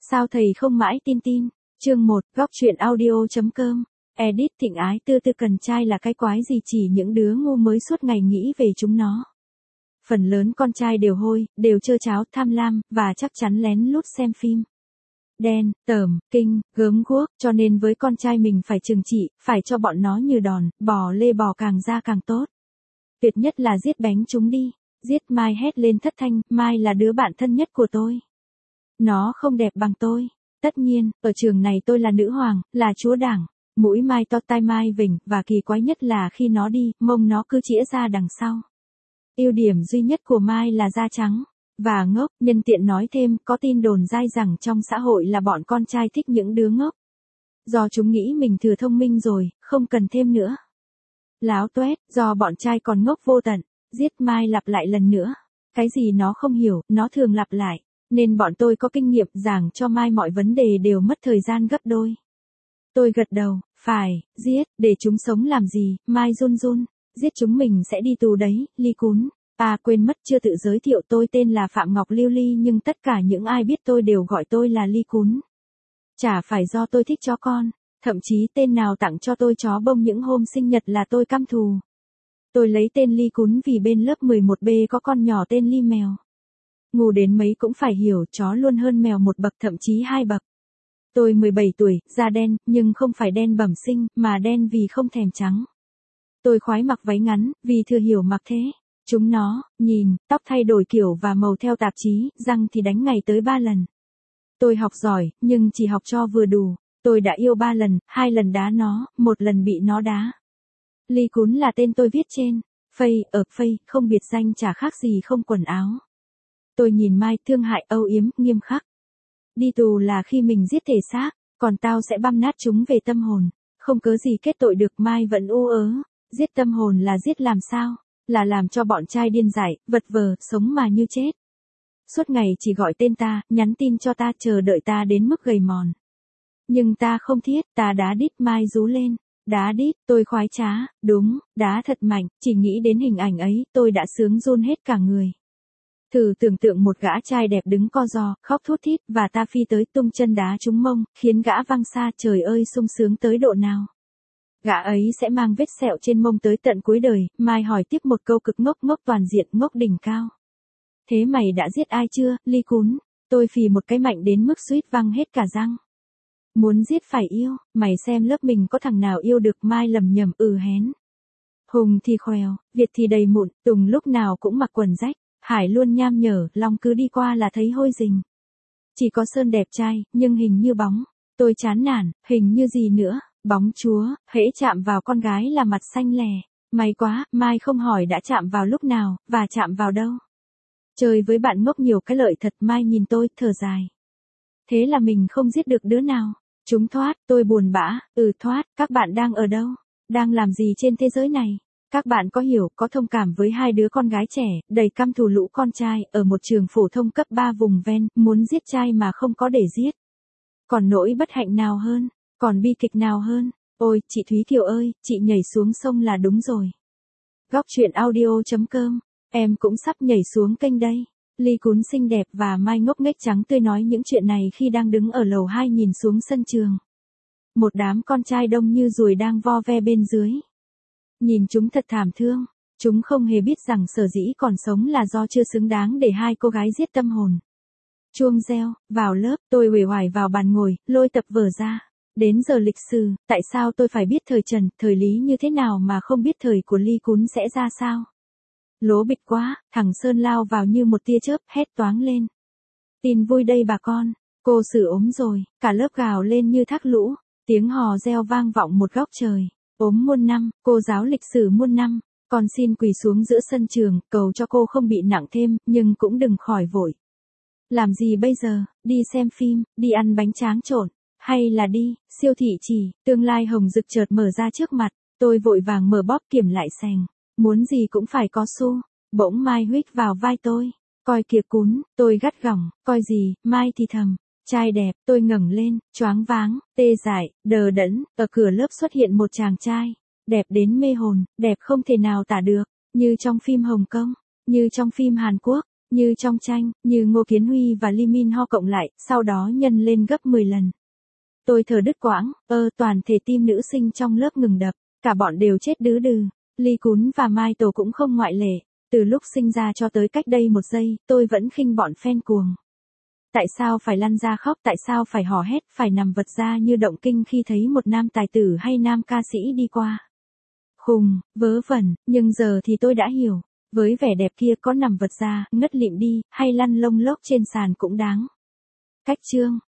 Sao thầy không mãi tin tin? Chương 1, góc truyện audio.com. Edit Thịnh Ái Tư Tư cần trai là cái quái gì, chỉ những đứa ngu mới suốt ngày nghĩ về chúng nó. Phần lớn con trai đều hôi, đều trơ tráo, tham lam, và chắc chắn lén lút xem phim. Đen, tởm, kinh, gớm guốc, cho nên với con trai mình phải trừng trị, phải cho bọn nó như đòn, bò lê bò càng ra càng tốt. Tuyệt nhất là giết bánh chúng đi. Giết. Mai hét lên thất thanh, Mai là đứa bạn thân nhất của tôi. Nó không đẹp bằng tôi. Tất nhiên, ở trường này tôi là nữ hoàng, là chúa đảng. Mũi Mai to, tai Mai vểnh, và kỳ quái nhất là khi nó đi, mông nó cứ chĩa ra đằng sau. Ưu điểm duy nhất của Mai là da trắng và ngốc. Nhân tiện nói thêm, có tin đồn dai rằng trong xã hội là bọn con trai thích những đứa ngốc. Do chúng nghĩ mình thừa thông minh rồi, không cần thêm nữa. Láo toét, do bọn trai còn ngốc vô tận. Giết. Mai lặp lại lần nữa. Cái gì nó không hiểu, nó thường lặp lại. Nên bọn tôi có kinh nghiệm giảng cho Mai mọi vấn đề đều mất thời gian gấp đôi. Tôi gật đầu, phải, giết, để chúng sống làm gì, Mai run run. Giết chúng mình sẽ đi tù đấy, Ly Cún. À quên mất chưa tự giới thiệu, tôi tên là Phạm Ngọc Lưu Ly, nhưng tất cả những ai biết tôi đều gọi tôi là Ly Cún. Chả phải do tôi thích chó con, thậm chí tên nào tặng cho tôi chó bông những hôm sinh nhật là tôi căm thù. Tôi lấy tên Ly Cún vì bên lớp 11B có con nhỏ tên Ly Mèo. Ngu đến mấy cũng phải hiểu, chó luôn hơn mèo một bậc, thậm chí 2 bậc. Tôi 17 tuổi, da đen, nhưng không phải đen bẩm sinh, mà đen vì không thèm trắng. Tôi khoái mặc váy ngắn, vì thừa hiểu mặc thế. Chúng nó, nhìn, tóc thay đổi kiểu và màu theo tạp chí, răng thì đánh ngày tới 3 lần. Tôi học giỏi, nhưng chỉ học cho vừa đủ. Tôi đã yêu 3 lần, 2 lần đá nó, 1 lần bị nó đá. Ly Cún là tên tôi viết trên Face, không biệt danh, chả khác gì không quần áo. Tôi nhìn Mai, thương hại, âu yếm, nghiêm khắc. Đi tù là khi mình giết thể xác, còn tao sẽ băm nát chúng về tâm hồn. Không cớ gì kết tội được. Mai vẫn ú ớ. Giết tâm hồn là giết làm sao? Là làm cho bọn trai điên dại, vật vờ, sống mà như chết. Suốt ngày chỉ gọi tên ta, nhắn tin cho ta, chờ đợi ta đến mức gầy mòn. Nhưng ta không thiết, ta đá đít. Mai rú lên. Đá đít, tôi khoái trá, đúng, đá thật mạnh, chỉ nghĩ đến hình ảnh ấy, tôi đã sướng run hết cả người. Thử tưởng tượng một gã trai đẹp đứng co ro, khóc thút thít, và ta phi tới tung chân đá trúng mông, khiến gã văng xa, trời ơi sung sướng tới độ nào. Gã ấy sẽ mang vết sẹo trên mông tới tận cuối đời. Mai hỏi tiếp một câu cực ngốc, ngốc toàn diện, ngốc đỉnh cao. Thế mày đã giết ai chưa, Ly Cún? Tôi phì một cái mạnh đến mức suýt văng hết cả răng. Muốn giết phải yêu, mày xem lớp mình có thằng nào yêu được. Mai lầm nhầm hén. Hùng thì khoèo, Việt thì đầy mụn, Tùng lúc nào cũng mặc quần rách, Hải luôn nham nhở, Long cứ đi qua là thấy hôi rình. Chỉ có Sơn đẹp trai, nhưng hình như bóng. Tôi chán nản, hình như gì nữa, bóng chúa, hễ chạm vào con gái là mặt xanh lè. May quá, Mai không hỏi đã chạm vào lúc nào, và chạm vào đâu. Chơi với bạn ngốc nhiều cái lợi thật. Mai nhìn tôi, thở dài. Thế là mình không giết được đứa nào. Chúng thoát, tôi buồn bã, thoát. Các bạn đang ở đâu? Đang làm gì trên thế giới này? Các bạn có hiểu, có thông cảm với 2 đứa con gái trẻ, đầy căm thù lũ con trai, ở một trường phổ thông cấp 3 vùng ven, muốn giết trai mà không có để giết. Còn nỗi bất hạnh nào hơn? Còn bi kịch nào hơn? Ôi, chị Thúy Kiều ơi, chị nhảy xuống sông là đúng rồi. Góc truyện audio.com. Em cũng sắp nhảy xuống kênh đây. Ly Cún xinh đẹp và Mai ngốc nghếch trắng tươi nói những chuyện này khi đang đứng ở lầu 2 nhìn xuống sân trường. Một đám con trai đông như ruồi đang vo ve bên dưới. Nhìn chúng thật thảm thương. Chúng không hề biết rằng sở dĩ còn sống là do chưa xứng đáng để 2 cô gái giết tâm hồn. Chuông reo, vào lớp, tôi uể oải vào bàn ngồi, lôi tập vở ra. Đến giờ lịch sử, tại sao tôi phải biết thời Trần, thời Lý như thế nào mà không biết thời của Ly Cún sẽ ra sao? Lố bịch quá, thằng Sơn lao vào như một tia chớp, hét toáng lên. Tin vui đây bà con, cô Sử ốm rồi, cả lớp gào lên như thác lũ, tiếng hò reo vang vọng một góc trời. Ốm muôn năm, cô giáo lịch sử muôn năm, con xin quỳ xuống giữa sân trường, cầu cho cô không bị nặng thêm, nhưng cũng đừng khỏi vội. Làm gì bây giờ, đi xem phim, đi ăn bánh tráng trộn, hay là đi, siêu thị chỉ, tương lai hồng rực chợt mở ra trước mặt, tôi vội vàng mở bóp kiểm lại sành, muốn gì cũng phải có xu, bỗng Mai huých vào vai tôi, coi kìa Cún, tôi gắt gỏng, coi gì, Mai thì thầm. Trai đẹp, tôi ngẩng lên, choáng váng, tê dại, đờ đẫn, ở cửa lớp xuất hiện một chàng trai, đẹp đến mê hồn, đẹp không thể nào tả được, như trong phim Hồng Kông, như trong phim Hàn Quốc, Như trong tranh, như Ngô Kiến Huy và Lee Min Ho cộng lại, sau đó nhân lên gấp 10 lần. Tôi thở đứt quãng, toàn thể tim nữ sinh trong lớp ngừng đập, cả bọn đều chết đứ đừ. Lee Cún và Mai Tổ cũng không ngoại lệ. Từ lúc sinh ra cho tới cách đây 1 giây, tôi vẫn khinh bọn fan cuồng. Tại sao phải lăn ra khóc, tại sao phải hò hét, phải nằm vật ra như động kinh khi thấy một nam tài tử hay nam ca sĩ đi qua. Khùng, vớ vẩn, nhưng giờ thì tôi đã hiểu. Với vẻ đẹp kia có nằm vật ra, ngất lịm đi, hay lăn lông lốc trên sàn cũng đáng. Cách chương